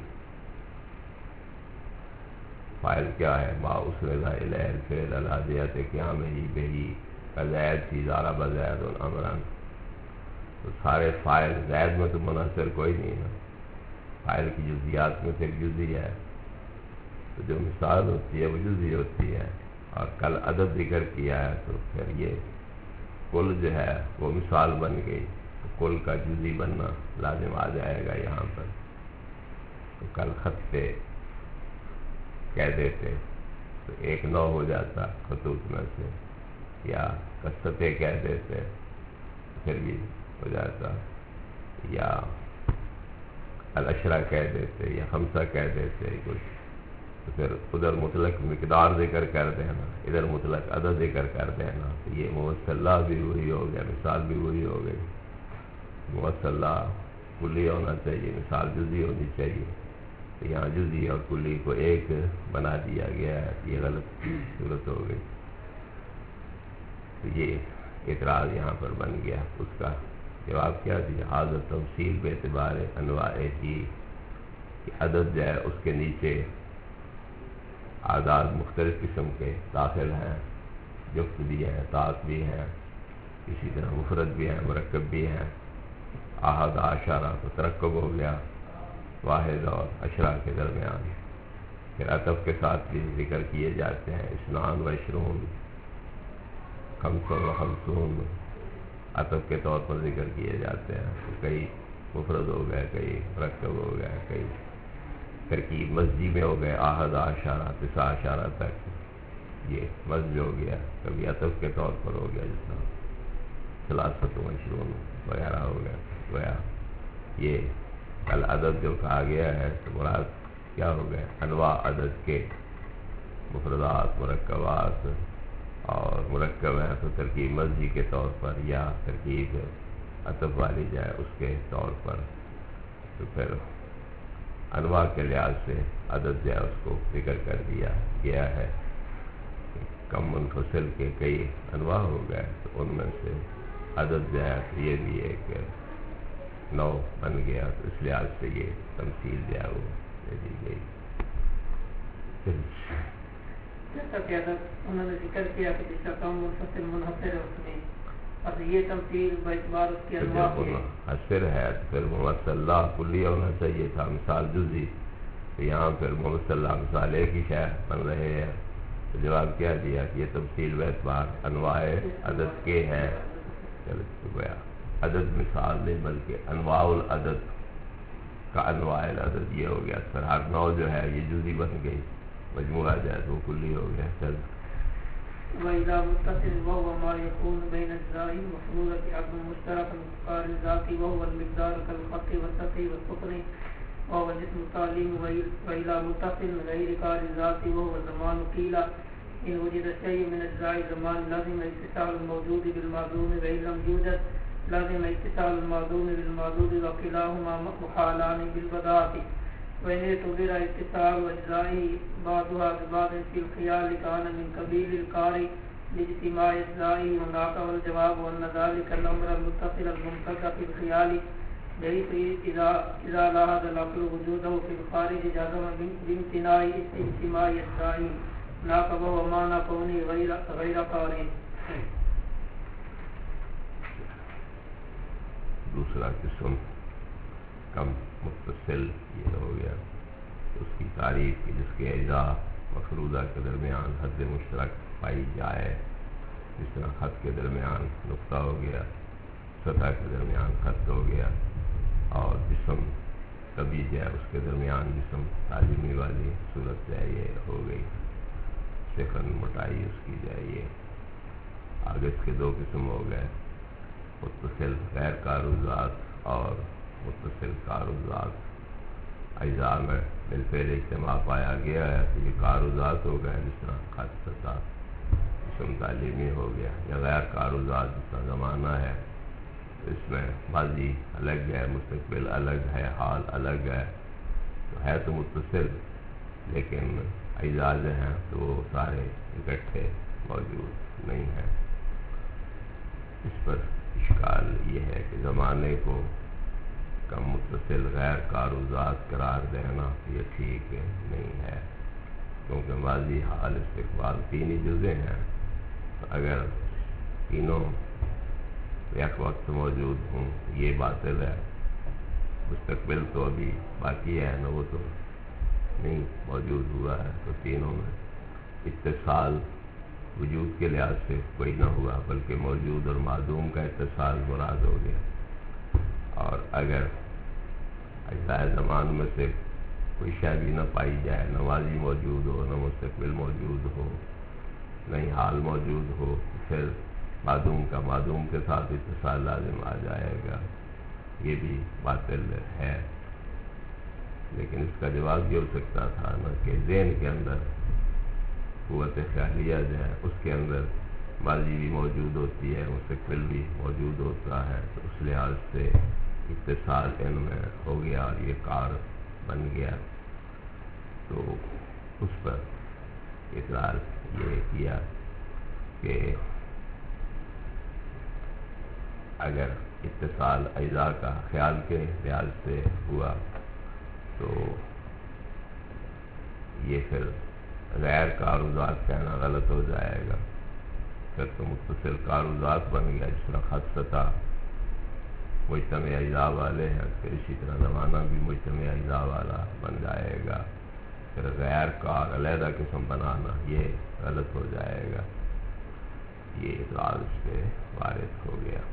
فائل کیا ہے؟ ما اسند الیہ الفعل الحادیۃ قیامہ بہی کزید فی ضرب زید امرا. تو سارے فائل زید میں تو منحصر کوئی نہیں نا. فائل کی جزیات میں سے ایک جزئی ہے. تو جو مثال ہوتی ہے وہ جزئی ہوتی ہے. اور کل عدد ذکر کیا ہے تو پھر یہ کل جو ہے وہ مثال بن گئی. تو کل کا جزئی بننا لازم آ جائے گا یہاں پر. تو کل خط پہ کہہ دیتے تو ایک نو ہو جاتا خطوط میں سے, یا کستے کہہ دیتے پھر بھی ہو جاتا, یا الاشرہ کہہ دیتے یا خمسہ کہہ دیتے کچھ. تو پھر ادھر مطلق مقدار ذکر کر دینا, ادھر مطلق عدد ذکر کر دینا. تو یہ موصلہ بھی وہی ہو گیا, مثال بھی وہی ہو گئی. موصلہ کلی ہونا چاہیے, مثال جزئی ہونی چاہیے. تو یہاں جزئی اور کلی کو ایک بنا دیا گیا ہے. یہ غلط صورت ہو گئی. تو یہ اعتراض یہاں پر بن گیا. اس کا جواب کیا دیا؟ حاضر تفصیل بے اعتبار انواع کی, کہ عدد جو ہے اس کے نیچے اعداد مختلف قسم کے داخل ہیں. جفت بھی ہیں, طاق بھی ہیں, اسی طرح مفرد بھی ہیں, مرکب بھی ہیں. احد عشرہ تو ترکب ہو گیا واحد اور عشرہ کے درمیان. پھر عطف کے ساتھ بھی ذکر کیے جاتے ہیں. اثنان و عشرون, خمس و خمسون عطف کے طور پر ذکر کیے جاتے ہیں. تو کئی مفرد ہو گئے, کئی مرکب ہو گئے, کئی ترکیب مزجی میں ہو گئے. احد عشرہ تسع عشرہ تک یہ مزج ہو گیا. کبھی عطف کے طور پر ہو گیا, جس طرح ثلاثۃ و عشرون وغیرہ ہو گیا. گویا یہ العدد جو کہا گیا ہے تو مراد کیا ہو گئے؟ انواع عدد کے مفردات, مرکبات. اور مرکب ہیں تو ترکیب مزجی کے طور پر یا ترکیب عطف والی جائے اس کے طور پر. تو پھر انواع کے لحاظ سے عدد جو ہے اس کو ذکر کر دیا گیا ہے. کم منفصل کے کئی انواع ہو گئے, تو ان میں سے عدد جو ہے تو یہ بھی ایک نو بن گیا. تو اس لحاظ سے یہ تمثیل جو ہے وہ دے دی گئی. جیسا کہ انہوں نے ذکر کیا کہ جس کا کم منفصل منحصر ہے اس میں, اور یہ تمثیل باعتبار اس کے انواع کے منحصر ہے تو پھر موصلہ کلی ہونا چاہیے تھا, مثال جزئی. تو یہاں پھر موصلہ مثال ایک ہی شے بن رہے ہیں. تو جواب کیا دیا کہ یہ تمثیل باعتبار انواع عدد کے ہیں. چلو گویا عدد مثال نہیں بلکہ انواع العدد کا انواع العدد یہ ہو گیا. پھر ہر نو جو ہے یہ جزئی بن گئی, مجموعہ جائے تو کلی ہو گیا. چل وَإِذَا مُتَّصِلٌ وَهُوَ مَا يَكُونُ بَيْنَ الزَّائِ وَمَفْرُوضَةِ عَقْدٌ مُشْتَرَكٌ قَارِ الذَّاتِ وَهُوَ الْمِقْدَارُ كَالْخَطِّ وَالسَّطْحِ وَالْقُطْرِ وَهُوَ الْجِسْمُ التَّعْلِيمُ. وَإِذَا مُتَّصِلٌ غَيْرِ قَارِ الذَّاتِ وَهُوَ الزَّمَانُ قِيلَ إِنْ وُجِدَ شَيْءٌ مِنْ أَجْزَاءِ الزَّمَانِ لَازِمَ اتصال الموجود بالمعدوم وإن لم يوجد لازم اتصال المعدوم بالموجود وكلاهما محالان بالبداهة. وإن اعتبر اتصال أجزائه بعضها ببعض في الخيال كان من قبيل القارئ لاجتماع أجزائه هناك. والجواب أن ذلك الأمر المتصل الممتد في الخيال بحيث إذا لاحظ العقل وجوده في الخارج جزم بامتناع اجتماع أجزائه هناك وهو معنى كونه غير قارئ. دوسرا قسم کم متصل یہ ہو گیا. اس کی تعریف کی جس کے اجزاء مفروضہ کے درمیان حد مشترک پائی جائے, جس طرح خط کے درمیان نقطہ ہو گیا, سطح کے درمیان خط ہو گیا, اور جسم کبھی جو ہے اس کے درمیان جسم تعلیمی والی صورت جو ہے یہ ہو گئی. سخن موٹائی اس کی جائے. آگے اس کے 2 قسم ہو گئے، متصل غیر کاروزات اور متصل کاروزات. اجزاء میں بالفعل اجتماع پایا گیا ہے تو یہ کاروزات ہو گئے، جس طرح خط سطح جسم تعلیمی ہو گیا. یا غیر کاروزات جس طرح زمانہ ہے، اس میں ماضی الگ ہے، مستقبل الگ ہے، حال الگ ہے، تو ہے تو متصل، لیکن اجزاء جو ہیں تو وہ سارے اکٹھے موجود نہیں ہیں. اس پر اشکال یہ ہے کہ زمانے کو کم متصل غیر کاروزات قرار دینا یہ ٹھیک نہیں ہے، کیونکہ ماضی حال استقبال 3 ہی جزء ہیں. تو اگر تینوں یک وقت موجود ہوں یہ باطل ہے. مستقبل تو ابھی باقی ہے نا، وہ تو نہیں موجود ہوا ہے، تو تینوں میں اتصال وجود کے لحاظ سے کوئی نہ ہوا، بلکہ موجود اور معدوم کا اتصال مراد ہو گیا. اور اگر اجزاء زمان میں سے کوئی شے بھی نہ پائی جائے، نہ ماضی موجود ہو، نہ مستقبل موجود ہو، نہ ہی حال موجود ہو، پھر معدوم کا معدوم کے ساتھ اتصال لازم آ جائے گا. یہ بھی باطل ہے. لیکن اس کا جواب یہ ہو سکتا تھا نا کہ ذہن کے اندر قوت خیالیہ جو ہے اس کے اندر ماضی بھی موجود ہوتی ہے، مستقبل بھی موجود ہوتا ہے، تو اس لحاظ سے اتصال ان میں ہو گیا اور یہ کار بن گیا. تو اس پر اقرار یہ کیا کہ اگر اتصال اجزاء کا خیال کے لحاظ سے ہوا تو یہ پھر غیر کاروزات کہنا غلط ہو جائے گا. پھر تو متصل کاروزات بن گیا، جس طرح خط سطح مجتمع اجزاء والے ہیں، پھر اسی طرح زمانہ بھی مجتمع اجزاء والا بن جائے گا. پھر غیر کار علیحدہ قسم بنانا یہ غلط ہو جائے گا. یہ اعتراض اس پہ وارد ہو گیا.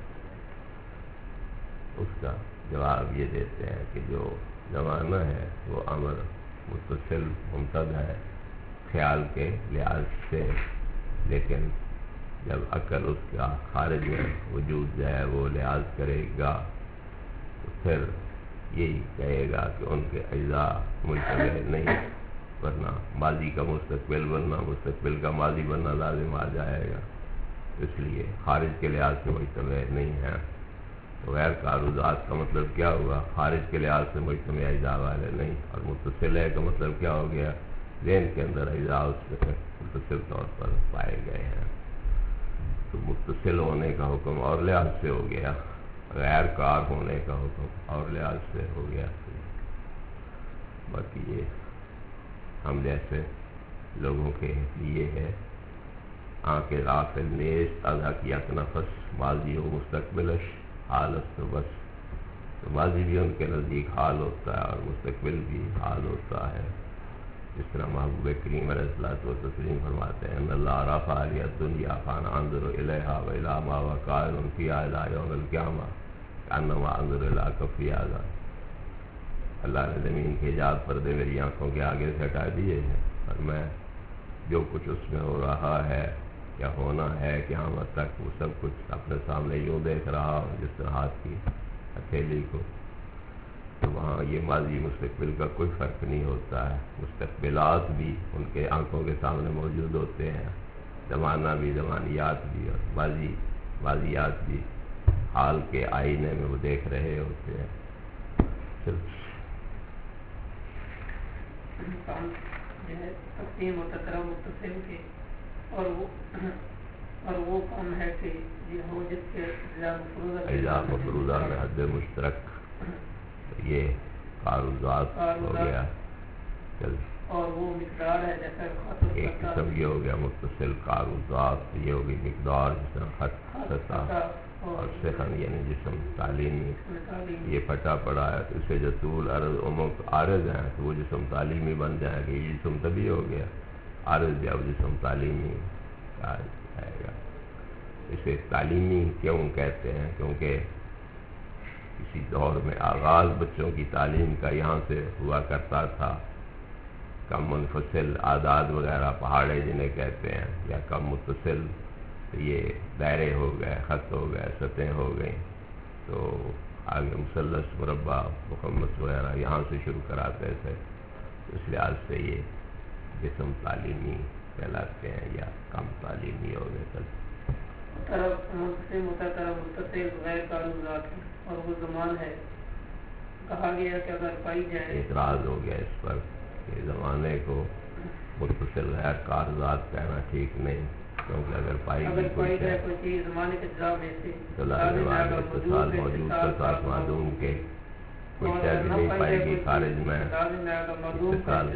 اس کا جواب یہ دیتے ہیں کہ جو زمانہ ہے وہ امر متصل ممتد ہے خیال کے لحاظ سے، لیکن جب عقل اس کا خارج میں وجود جو ہے وہ لحاظ کرے گا تو پھر یہی کہے گا کہ ان کے اجزاء مجتمع نہیں، ورنہ ماضی کا مستقبل بننا، مستقبل کا ماضی بننا لازم آ جائے گا. اس لیے خارج کے لحاظ سے مجتمع نہیں ہے. تو غیر کاروزات کا مطلب کیا ہوا؟ خارج کے لحاظ سے مجتمع اجزاء والے نہیں. اور متصل ہے کا مطلب کیا ہو گیا؟ ذہن کے اندر اجزاء اس میں متصل طور پر پائے گئے ہیں. تو متصل ہونے کا حکم اور لحاظ سے ہو گیا، غیر کار ہونے کا حکم اور لحاظ سے ہو گیا. باقی یہ ہم جیسے لوگوں کے لیے ہے آنکھ غافل نیست ادا کی نفس ماضی و مستقبلش حال است و بس. تو ماضی بھی ان کے نزدیک حال ہوتا ہے اور مستقبل بھی حال ہوتا ہے. جس طرح محبوب کریم علیہ الصلوۃ والتسلیم فرماتے ہیں ان اللہ رفع علی الدنیا فانا انظر الیہا و الی ما هو قائم فیہا الی یوم القیامہ کانما انظر الی کفی ھذا. اللہ نے زمین کے حجاب پردے میری آنکھوں کے آگے سے ہٹا دیے ہیں اور میں جو کچھ اس میں ہو رہا ہے یا ہونا ہے قیامت تک وہ سب کچھ اپنے سامنے یوں دیکھ رہا ہوں جس طرح ہاتھ کی ہتھیلی کو. تو وہاں یہ ماضی مستقبل کا کوئی فرق نہیں ہوتا ہے. مستقبلات بھی ان کے آنکھوں کے سامنے موجود ہوتے ہیں، زمانہ بھی، زمانیات بھی، اور ماضیات بھی حال کے آئینے میں وہ دیکھ رہے ہوتے ہیں. تقسیم و تقرب متصل کے اور وہ کام ہے کہ جس کے اجزاء مفروضہ میں حد مشترک یہ کاروزات ہو گیا. اور وہ مقدار ہے جیسا ایک قسم یہ ہو گیا متصل کاروزات، یہ ہوگی مقدار جس طرح خط سطح اور سخن یعنی جسم تعلیمی. یہ پھٹا پڑا ہے تو اسے جو طول عرض عمق عارض ہیں تو وہ جسم تعلیمی بن جائے گا. یہ جسم تبھی ہو گیا عارض جب جسم تعلیمی کہا جائے گا. اسے تعلیمی کیوں کہتے ہیں؟ کیونکہ کسی دور میں آغاز بچوں کی تعلیم کا یہاں سے ہوا کرتا تھا کم منفصل اعداد وغیرہ پہاڑے جنہیں کہتے ہیں، یا کم متصل، تو یہ دائرے ہو گئے، خط ہو گئے، سطحیں ہو گئیں. تو آگے مثلث، مربع، مخمس وغیرہ یہاں سے شروع کراتے تھے. اس لحاظ سے یہ جسم تعلیمی کہلاتے ہیں یا کم تعلیمی ہو گئے. طرف منقسم ہوتا ہے طرف متصل غیر قانونات اور وہ زمان ہے. کہا گیا کہ اگر پائی جائے، اعتراض ہو گیا اس پر کہ زمانے کو متصل غیر کارذات کہنا ٹھیک نہیں، کیونکہ اگر پائی جائے کوئی چیز زمانے کے اجزاء میں سے تو لازم اتصال موجود کے ساتھ معدوم کے کوئی شے بھی نہیں پائے گی خارج میں اتصال.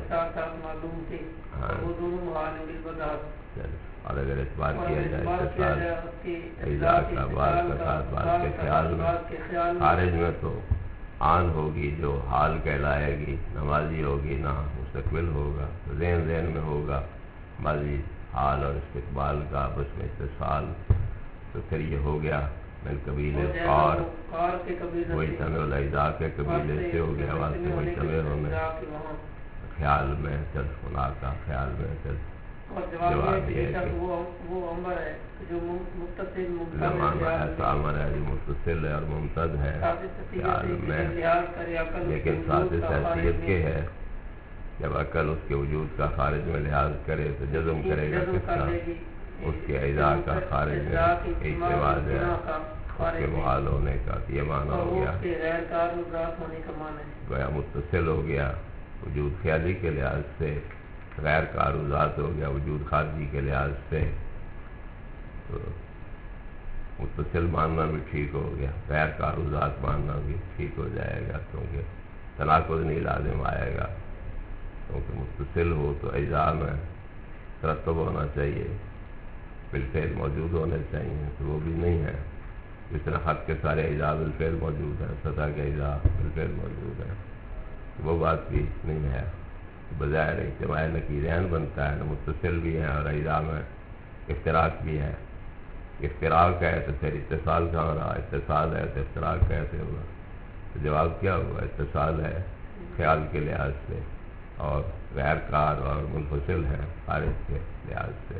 وہ دونوں محال ہیں بالبذات. اور اگر اعتبار کیا جائے اتصال اجزاء کا بعض کا ساتھ بعض کے خیال میں، خارج میں تو آن ہوگی جو حال کہلائے گی، نمازی ہوگی نہ مستقبل ہوگا، ذہن میں ہوگا ماضی حال اور استقبال کا آپس میں اتصال. تو پھر یہ ہو گیا من قبیل قار، وہی سمع الاجزاء کے قبیلے سے ہو گیا واسطے وہی سمع ہونے خیال میں چل ہونا کا خیال میں چل. جواب یہ ہے کہ وہ امر ہے جو متصل زمانہ ایسا امر ہے جو متصل ہے اور ممتد ہے خیال میں، لیکن ساتھ اس حیثیت کے ہے جب عقل اس کے وجود کا خارج میں لحاظ کرے تو جزم کرے گا کس کا، اس کے اجزاء کا خارج میں اعتماد ہے، اس کے محال ہونے کا. یہ معنی ہو گیا گویا متصل ہو گیا وجود خیالی کے لحاظ سے، غیر کارذات ہو گیا وجود خارجی کے لحاظ سے. تو متصل ماننا بھی ٹھیک ہو گیا، غیر کارذات ماننا بھی ٹھیک ہو جائے گا، کیونکہ تناقض نہیں لازم آئے گا. کیونکہ متصل ہو تو اجزاء میں ترتب ہونا چاہیے، بالفعل موجود ہونے چاہیے، تو وہ بھی نہیں ہے. جس طرح خط کے سارے اجزاء بالفعل موجود ہیں، سطح کے اجزاء بالفعل موجود ہیں، تو وہ بات بھی نہیں ہے. بظاہر اجتماع نقیضین بنتا ہے، متصل بھی ہیں اور اجزاء میں افتراق بھی ہے. افتراق ہے تو پھر اتصال کہاں رہا؟ اتصال ہے تو افتراق کیسے ہوا؟ تو جواب کیا ہوا؟ اتصال ہے خیال کے لحاظ سے اور غیر کار اور منفصل ہے خارج کے لحاظ سے.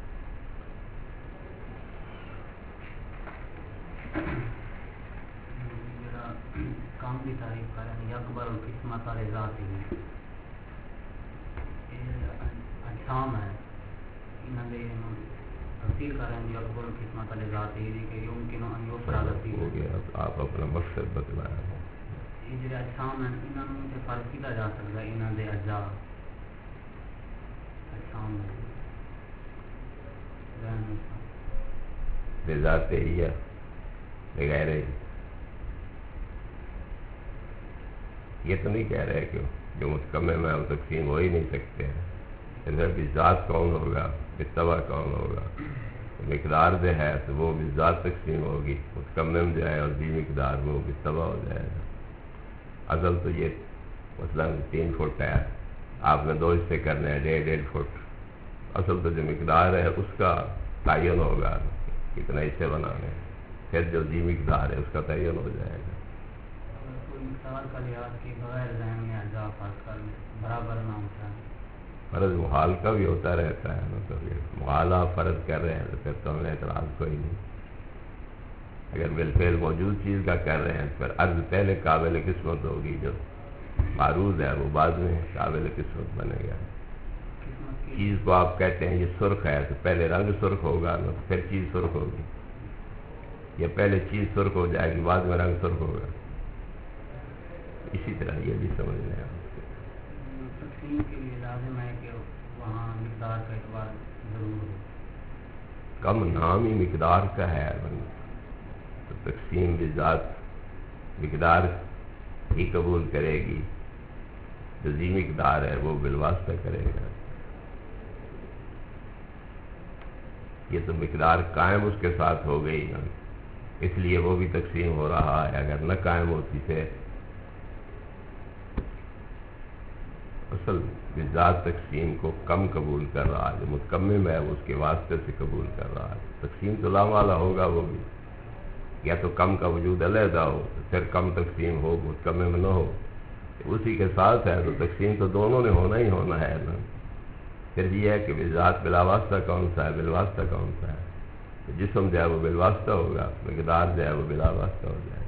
کام کی تعریف کریں اکبر القسمت والے ذات ہی اجسام ہے، انہوں نے تفصیل کریں گے اکبر القسمت والے ذات ہی کہ یمکن ان یفرد ہو گیا. آپ اپنا مقصد بتلایا. یہ جو اجسام ہیں انہوں سے فرق کیا جا سکتا ہے، انہوں نے اجزاء اجسام بذات ہی ہے بغیر ہی. یہ تو نہیں کہہ رہے کہ جو متکمل ہے وہ تقسیم ہو ہی نہیں سکتے ہیں. ذات کون ہوگا، بالطبع کون ہوگا؟ مقدار جو ہے تو وہ بالذات تقسیم ہوگی، متکمل جو ہے اور بھی مقدار وہ بالطبع ہو جائے گا. اصل تو یہ مثلا 3 فٹ ہے، آپ نے 2 حصے کرنے ہیں 1.5 فٹ. اصل تو جو مقدار ہے اس کا تعین ہوگا کتنے حصے بنانے، پھر جو دی مقدار ہے اس کا تعین ہو جائے گا. مثال کا لحاظ کی بغیر ذہن میں اجزاء فرض کر برابر نہ ہوتا ہے. فرض محال کا بھی ہوتا رہتا ہے، مطلب یہ محالہ فرض کر رہے ہیں تو پھر تو ہمیں اعتراض کوئی نہیں. اگر بالفعل موجود چیز کا کر رہے ہیں پھر عرض پہلے قابل قسمت ہوگی، جو معروض ہے وہ بعد میں قابل قسمت بنے گا. چیز کو آپ کہتے ہیں یہ سرخ ہے تو پہلے رنگ سرخ ہوگا نا، پھر چیز سرخ ہوگی، یا پہلے چیز سرخ ہو جائے گی بعد میں رنگ سرخ ہوگا. اسی طرح یہ بھی سمجھ لیں آپ. تقسیم کے لیے لازم ہے کہ وہاں مقدار کا اعتبار ضرور ہو. کم نام ہی مقدار کا ہے، تو تقسیم بذات مقدار ہی قبول کرے گی، جو ذی مقدار ہے وہ بالواسطہ کرے گا. یہ تو مقدار قائم اس کے ساتھ ہو گئی نا، اس لیے وہ بھی تقسیم ہو رہا ہے. اگر نہ قائم ہوتی تھے اصل بذات تقسیم کو کم قبول کر رہا ہے، جو متکمل ہے اس کے واسطے سے قبول کر رہا ہے. تقسیم تو لامالا ہوگا، وہ بھی یا تو کم کا وجود علیحدہ ہو تو پھر کم تقسیم ہو، متکمل نہ ہو. اسی کے ساتھ ہے تو تقسیم تو دونوں نے ہونا ہی ہونا ہے نا. پھر یہ ہے کہ ذات بلا واسطہ کون سا ہے، بالواسطہ کون سا ہے. جسم جو ہے وہ بالواسطہ ہوگا، مقدار جو ہے وہ بلا واسطہ ہو جائے.